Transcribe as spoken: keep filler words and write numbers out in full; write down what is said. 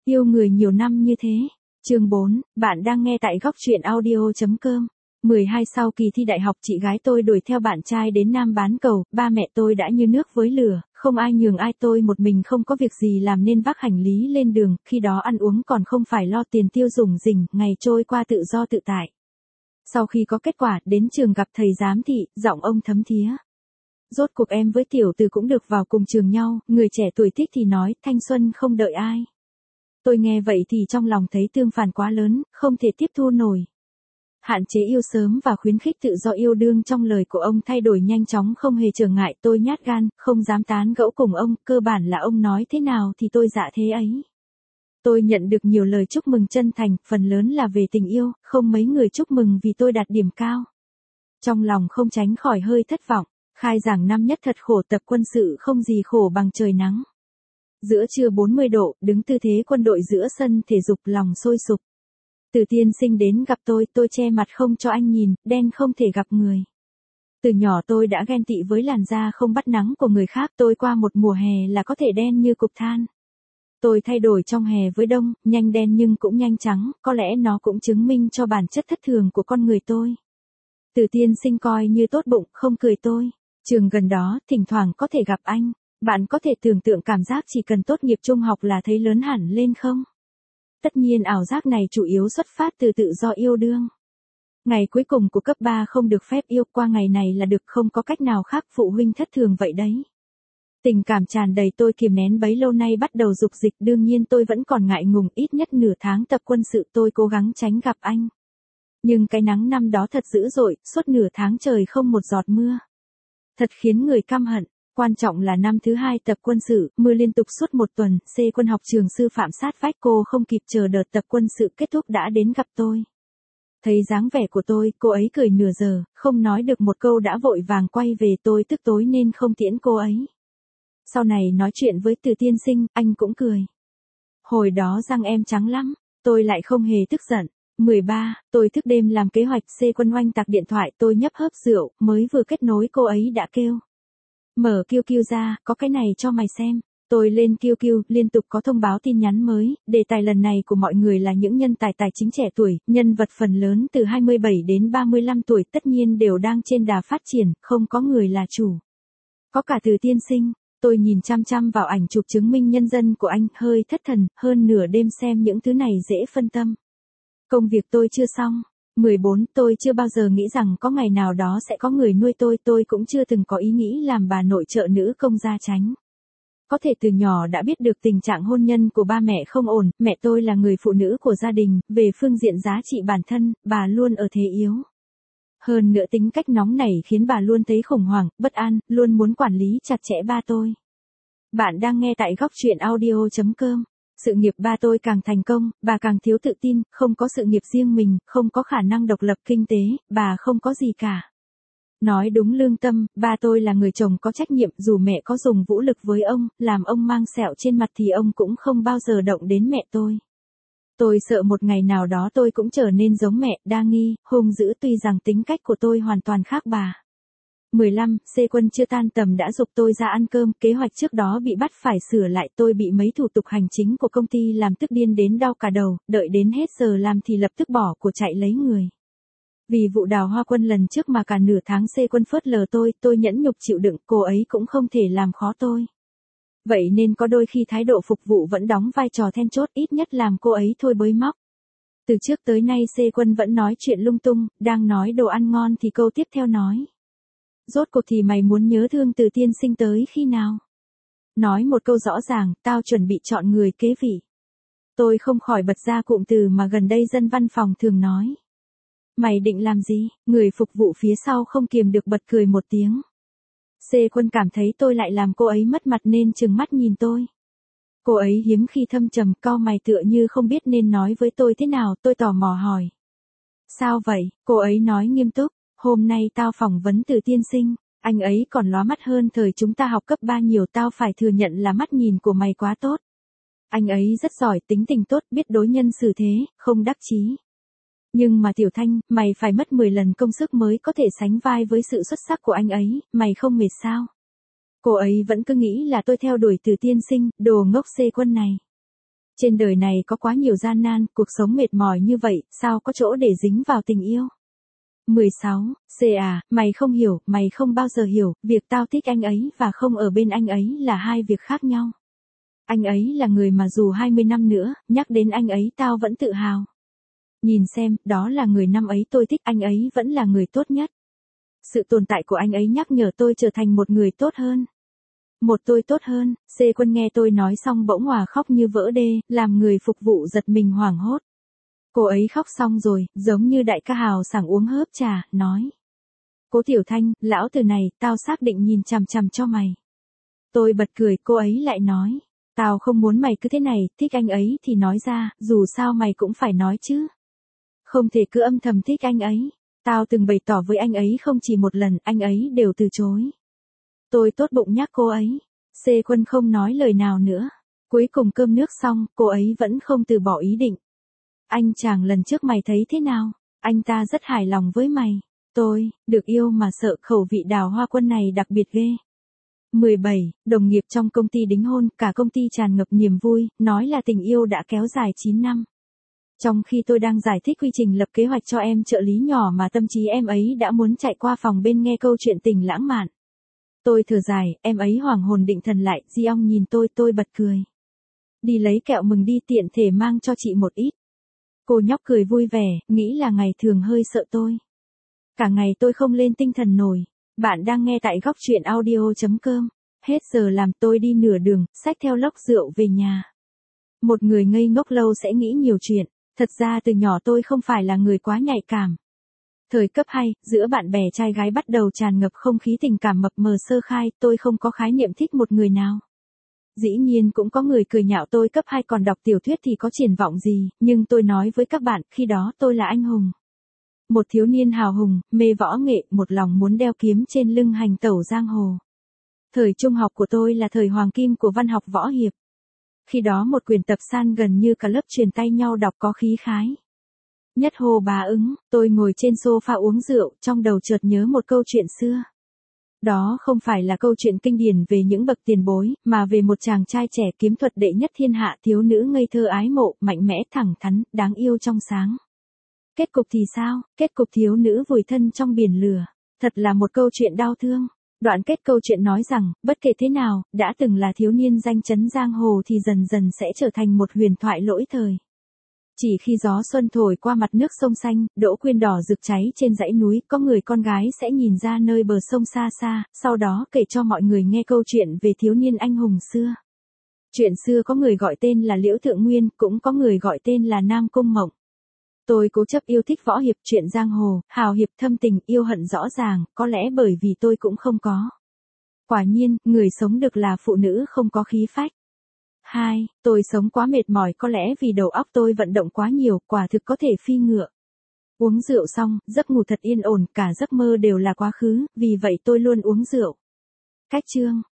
Yêu người nhiều năm như thế. Chương bốn, bạn đang nghe tại góc truyện audio chấm com. mười hai Sau kỳ thi đại học, chị gái tôi đuổi theo bạn trai đến Nam bán cầu, ba mẹ tôi đã như nước với lửa, không ai nhường ai, tôi một mình không có việc gì làm nên vác hành lý lên đường, khi đó ăn uống còn không phải lo tiền tiêu dùng rỉnh, ngày trôi qua tự do tự tại. Sau khi có kết quả, đến trường gặp thầy giám thị, giọng ông thấm thía. Rốt cuộc em với tiểu từ cũng được vào cùng trường nhau, người trẻ tuổi thích thì nói, thanh xuân không đợi ai. Tôi nghe vậy thì trong lòng thấy tương phản quá lớn, không thể tiếp thu nổi. Hạn chế yêu sớm và khuyến khích tự do yêu đương trong lời của ông thay đổi nhanh chóng không hề trở ngại, tôi nhát gan, không dám tán gẫu cùng ông, cơ bản là ông nói thế nào thì tôi dạ thế ấy. Tôi nhận được nhiều lời chúc mừng chân thành, phần lớn là về tình yêu, không mấy người chúc mừng vì tôi đạt điểm cao. Trong lòng không tránh khỏi hơi thất vọng, khai giảng năm nhất thật khổ, tập quân sự không gì khổ bằng trời nắng. Giữa trưa bốn mươi độ, đứng tư thế quân đội giữa sân thể dục, lòng sôi sục. Từ tiên sinh đến gặp tôi, tôi che mặt không cho anh nhìn, đen không thể gặp người. Từ nhỏ tôi đã ghen tị với làn da không bắt nắng của người khác, tôi qua một mùa hè là có thể đen như cục than. Tôi thay đổi trong hè với đông, nhanh đen nhưng cũng nhanh trắng, có lẽ nó cũng chứng minh cho bản chất thất thường của con người tôi. Từ tiên sinh coi như tốt bụng, không cười tôi. Trường gần đó, thỉnh thoảng có thể gặp anh. Bạn có thể tưởng tượng cảm giác chỉ cần tốt nghiệp trung học là thấy lớn hẳn lên không? Tất nhiên ảo giác này chủ yếu xuất phát từ tự do yêu đương. Ngày cuối cùng của cấp ba không được phép yêu, qua ngày này là được, không có cách nào khác, phụ huynh thất thường vậy đấy. Tình cảm tràn đầy tôi kiềm nén bấy lâu nay bắt đầu dục dịch, đương nhiên tôi vẫn còn ngại ngùng, ít nhất nửa tháng tập quân sự tôi cố gắng tránh gặp anh. Nhưng cái nắng năm đó thật dữ dội, suốt nửa tháng trời không một giọt mưa. Thật khiến người căm hận. Quan trọng là năm thứ hai tập quân sự, mưa liên tục suốt một tuần, C quân học trường sư phạm sát vách, cô không kịp chờ đợt tập quân sự kết thúc đã đến gặp tôi. Thấy dáng vẻ của tôi, cô ấy cười nửa giờ, không nói được một câu đã vội vàng quay về, tôi tức tối nên không tiễn cô ấy. Sau này nói chuyện với Từ tiên sinh, anh cũng cười. Hồi đó răng em trắng lắm, tôi lại không hề tức giận. mười ba, tôi thức đêm làm kế hoạch, C quân oanh tạc điện thoại, tôi nhấp hớp rượu, mới vừa kết nối cô ấy đã kêu. Mở Q Q ra, có cái này cho mày xem. Tôi lên Q Q, liên tục có thông báo tin nhắn mới, đề tài lần này của mọi người là những nhân tài tài chính trẻ tuổi, nhân vật phần lớn từ hai mươi bảy đến ba mươi lăm tuổi, tất nhiên đều đang trên đà phát triển, không có người là chủ. Có cả Từ tiên sinh, tôi nhìn chăm chăm vào ảnh chụp chứng minh nhân dân của anh, hơi thất thần, hơn nửa đêm xem những thứ này dễ phân tâm. Công việc tôi chưa xong. mười bốn, tôi chưa bao giờ nghĩ rằng có ngày nào đó sẽ có người nuôi tôi, tôi cũng chưa từng có ý nghĩ làm bà nội trợ nữ công gia chánh. Có thể từ nhỏ đã biết được tình trạng hôn nhân của ba mẹ không ổn, mẹ tôi là người phụ nữ của gia đình, về phương diện giá trị bản thân, bà luôn ở thế yếu. Hơn nữa tính cách nóng nảy khiến bà luôn thấy khủng hoảng, bất an, luôn muốn quản lý chặt chẽ ba tôi. Bạn đang nghe tại góc truyện audio chấm com. Sự nghiệp ba tôi càng thành công, bà càng thiếu tự tin, không có sự nghiệp riêng mình, không có khả năng độc lập kinh tế, bà không có gì cả. Nói đúng lương tâm, ba tôi là người chồng có trách nhiệm, dù mẹ có dùng vũ lực với ông, làm ông mang sẹo trên mặt thì ông cũng không bao giờ động đến mẹ tôi. Tôi sợ một ngày nào đó tôi cũng trở nên giống mẹ, đa nghi, hung dữ, tuy rằng tính cách của tôi hoàn toàn khác bà. mười lăm, C quân chưa tan tầm đã giục tôi ra ăn cơm, kế hoạch trước đó bị bắt phải sửa lại, tôi bị mấy thủ tục hành chính của công ty làm tức điên đến đau cả đầu, đợi đến hết giờ làm thì lập tức bỏ của chạy lấy người. Vì vụ Đào Hoa Quân lần trước mà cả nửa tháng C quân phớt lờ tôi, tôi nhẫn nhục chịu đựng, cô ấy cũng không thể làm khó tôi. Vậy nên có đôi khi thái độ phục vụ vẫn đóng vai trò then chốt, ít nhất làm cô ấy thôi bới móc. Từ trước tới nay C quân vẫn nói chuyện lung tung, đang nói đồ ăn ngon thì câu tiếp theo nói. Rốt cuộc thì mày muốn nhớ thương Từ tiên sinh tới khi nào? Nói một câu rõ ràng, tao chuẩn bị chọn người kế vị. Tôi không khỏi bật ra cụm từ mà gần đây dân văn phòng thường nói. Mày định làm gì? Người phục vụ phía sau không kiềm được bật cười một tiếng. C quân cảm thấy tôi lại làm cô ấy mất mặt nên trừng mắt nhìn tôi. Cô ấy hiếm khi thâm trầm, cau mày tựa như không biết nên nói với tôi thế nào, tôi tò mò hỏi. Sao vậy? Cô ấy nói nghiêm túc. Hôm nay tao phỏng vấn Từ tiên sinh, anh ấy còn lóa mắt hơn thời chúng ta học cấp ba nhiều, tao phải thừa nhận là mắt nhìn của mày quá tốt. Anh ấy rất giỏi, tính tình tốt, biết đối nhân xử thế, không đắc chí. Nhưng mà Tiểu Thanh, mày phải mất mười lần công sức mới có thể sánh vai với sự xuất sắc của anh ấy, mày không mệt sao? Cô ấy vẫn cứ nghĩ là tôi theo đuổi Từ tiên sinh, đồ ngốc C quân này. Trên đời này có quá nhiều gian nan, cuộc sống mệt mỏi như vậy, sao có chỗ để dính vào tình yêu. mười sáu. C à, mày không hiểu, mày không bao giờ hiểu, việc tao thích anh ấy và không ở bên anh ấy là hai việc khác nhau. Anh ấy là người mà dù hai mươi năm nữa, nhắc đến anh ấy tao vẫn tự hào. Nhìn xem, đó là người năm ấy tôi thích, anh ấy vẫn là người tốt nhất. Sự tồn tại của anh ấy nhắc nhở tôi trở thành một người tốt hơn. Một tôi tốt hơn. C Quân nghe tôi nói xong bỗng òa khóc như vỡ đê, làm người phục vụ giật mình hoảng hốt. Cô ấy khóc xong rồi, giống như đại ca hào sảng uống hớp trà, nói. Cố Tiểu Thanh, lão từ này, tao xác định nhìn chằm chằm cho mày. Tôi bật cười, cô ấy lại nói. Tao không muốn mày cứ thế này, thích anh ấy thì nói ra, dù sao mày cũng phải nói chứ. Không thể cứ âm thầm thích anh ấy. Tao từng bày tỏ với anh ấy không chỉ một lần, anh ấy đều từ chối. Tôi tốt bụng nhắc cô ấy. C Quân không nói lời nào nữa. Cuối cùng cơm nước xong, cô ấy vẫn không từ bỏ ý định. Anh chàng lần trước mày thấy thế nào? Anh ta rất hài lòng với mày. Tôi, được yêu mà sợ, khẩu vị Đào Hoa Quân này đặc biệt ghê. mười bảy. Đồng nghiệp trong công ty đính hôn, cả công ty tràn ngập niềm vui, nói là tình yêu đã kéo dài chín năm. Trong khi tôi đang giải thích quy trình lập kế hoạch cho em trợ lý nhỏ mà tâm trí em ấy đã muốn chạy qua phòng bên nghe câu chuyện tình lãng mạn. Tôi thở dài, em ấy hoàng hồn định thần lại, Di Ong nhìn tôi, tôi bật cười. Đi lấy kẹo mừng đi, tiện thể mang cho chị một ít. Cô nhóc cười vui vẻ, nghĩ là ngày thường hơi sợ tôi. Cả ngày tôi không lên tinh thần nổi. Bạn đang nghe tại góc truyện audio chấm com. Hết giờ làm tôi đi nửa đường, xách theo lốc rượu về nhà. Một người ngây ngốc lâu sẽ nghĩ nhiều chuyện. Thật ra từ nhỏ tôi không phải là người quá nhạy cảm. Thời cấp hai, giữa bạn bè trai gái bắt đầu tràn ngập không khí tình cảm mập mờ sơ khai, tôi không có khái niệm thích một người nào. Dĩ nhiên cũng có người cười nhạo tôi cấp hai còn đọc tiểu thuyết thì có triển vọng gì, nhưng tôi nói với các bạn, khi đó tôi là anh hùng. Một thiếu niên hào hùng, mê võ nghệ, một lòng muốn đeo kiếm trên lưng hành tẩu giang hồ. Thời trung học của tôi là thời hoàng kim của văn học võ hiệp. Khi đó một quyển tập san gần như cả lớp truyền tay nhau đọc có khí khái. Nhất hồ bá ứng, tôi ngồi trên sofa uống rượu, trong đầu chợt nhớ một câu chuyện xưa. Đó không phải là câu chuyện kinh điển về những bậc tiền bối, mà về một chàng trai trẻ kiếm thuật đệ nhất thiên hạ, thiếu nữ ngây thơ ái mộ, mạnh mẽ thẳng thắn, đáng yêu trong sáng. Kết cục thì sao? Kết cục thiếu nữ vùi thân trong biển lửa. Thật là một câu chuyện đau thương. Đoạn kết câu chuyện nói rằng, bất kể thế nào, đã từng là thiếu niên danh chấn giang hồ thì dần dần sẽ trở thành một huyền thoại lỗi thời. Chỉ khi gió xuân thổi qua mặt nước sông xanh, đỗ quyên đỏ rực cháy trên dãy núi, có người con gái sẽ nhìn ra nơi bờ sông xa xa, sau đó kể cho mọi người nghe câu chuyện về thiếu niên anh hùng xưa. Chuyện xưa có người gọi tên là Liễu Thượng Nguyên, cũng có người gọi tên là Nam Cung Mộng. Tôi cố chấp yêu thích võ hiệp, chuyện giang hồ, hào hiệp, thâm tình, yêu hận rõ ràng, có lẽ bởi vì tôi cũng không có. Quả nhiên, người sống được là phụ nữ không có khí phách. Hai, tôi sống quá mệt mỏi, có lẽ vì đầu óc tôi vận động quá nhiều, quả thực có thể phi ngựa. Uống rượu xong, giấc ngủ thật yên ổn, cả giấc mơ đều là quá khứ, vì vậy tôi luôn uống rượu. Cách chương,